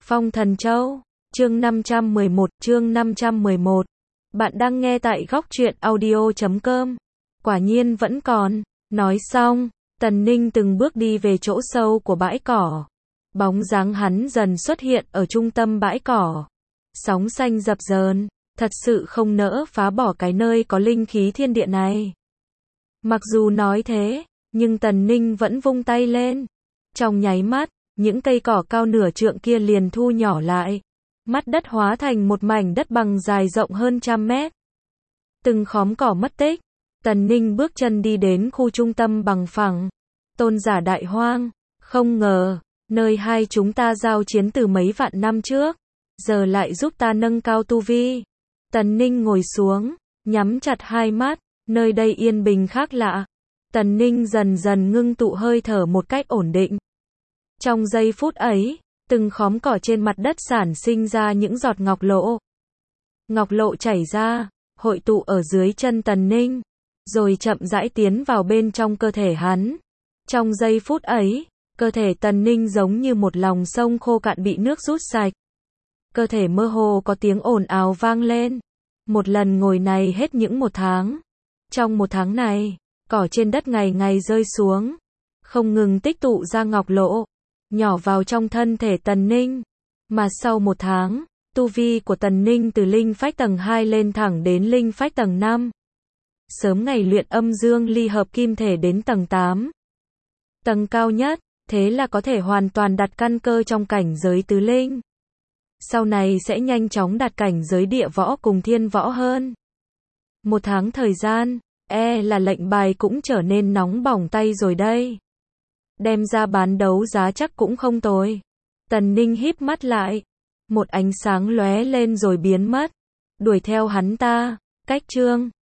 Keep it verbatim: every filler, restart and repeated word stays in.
Phong Thần Châu, chương năm trăm mười một, chương năm trăm mười một. Bạn đang nghe tại góc truyện audio chấm com. Quả nhiên vẫn còn. Nói xong, Tần Ninh từng bước đi về chỗ sâu của bãi cỏ. Bóng dáng hắn dần xuất hiện ở trung tâm bãi cỏ. Sóng xanh dập dờn, thật sự không nỡ phá bỏ cái nơi có linh khí thiên địa này. Mặc dù nói thế, nhưng Tần Ninh vẫn vung tay lên. Trong nháy mắt, những cây cỏ cao nửa trượng kia liền thu nhỏ lại. Mắt đất hóa thành một mảnh đất bằng dài rộng hơn trăm mét. Từng khóm cỏ mất tích. Tần Ninh bước chân đi đến khu trung tâm bằng phẳng. Tôn giả Đại Hoang, không ngờ, nơi hai chúng ta giao chiến từ mấy vạn năm trước, giờ lại giúp ta nâng cao tu vi. Tần Ninh ngồi xuống, nhắm chặt hai mắt, nơi đây yên bình khác lạ. Tần Ninh dần dần ngưng tụ hơi thở một cách ổn định. Trong giây phút ấy, từng khóm cỏ trên mặt đất sản sinh ra những giọt ngọc lộ. Ngọc lộ chảy ra, hội tụ ở dưới chân Tần Ninh, rồi chậm rãi tiến vào bên trong cơ thể hắn. Trong giây phút ấy, cơ thể Tần Ninh giống như một lòng sông khô cạn bị nước rút sạch. Cơ thể mơ hồ có tiếng ồn ào vang lên. Một lần ngồi này hết những một tháng. Trong một tháng này, cỏ trên đất ngày ngày rơi xuống, không ngừng tích tụ ra ngọc lộ, nhỏ vào trong thân thể Tần Ninh. Mà sau một tháng, tu vi của Tần Ninh từ linh phách tầng hai lên thẳng đến linh phách tầng năm. Sớm ngày luyện âm dương ly hợp kim thể đến tầng tám. Tầng cao nhất, thế là có thể hoàn toàn đặt căn cơ trong cảnh giới tứ linh. Sau này sẽ nhanh chóng đạt cảnh giới địa võ cùng thiên võ hơn. Một tháng thời gian, e là lệnh bài cũng trở nên nóng bỏng tay rồi đây. Đem ra bán đấu giá chắc cũng không tồi. Tần Ninh híp mắt lại. Một ánh sáng lóe lên rồi biến mất. Đuổi theo hắn ta. Cách chương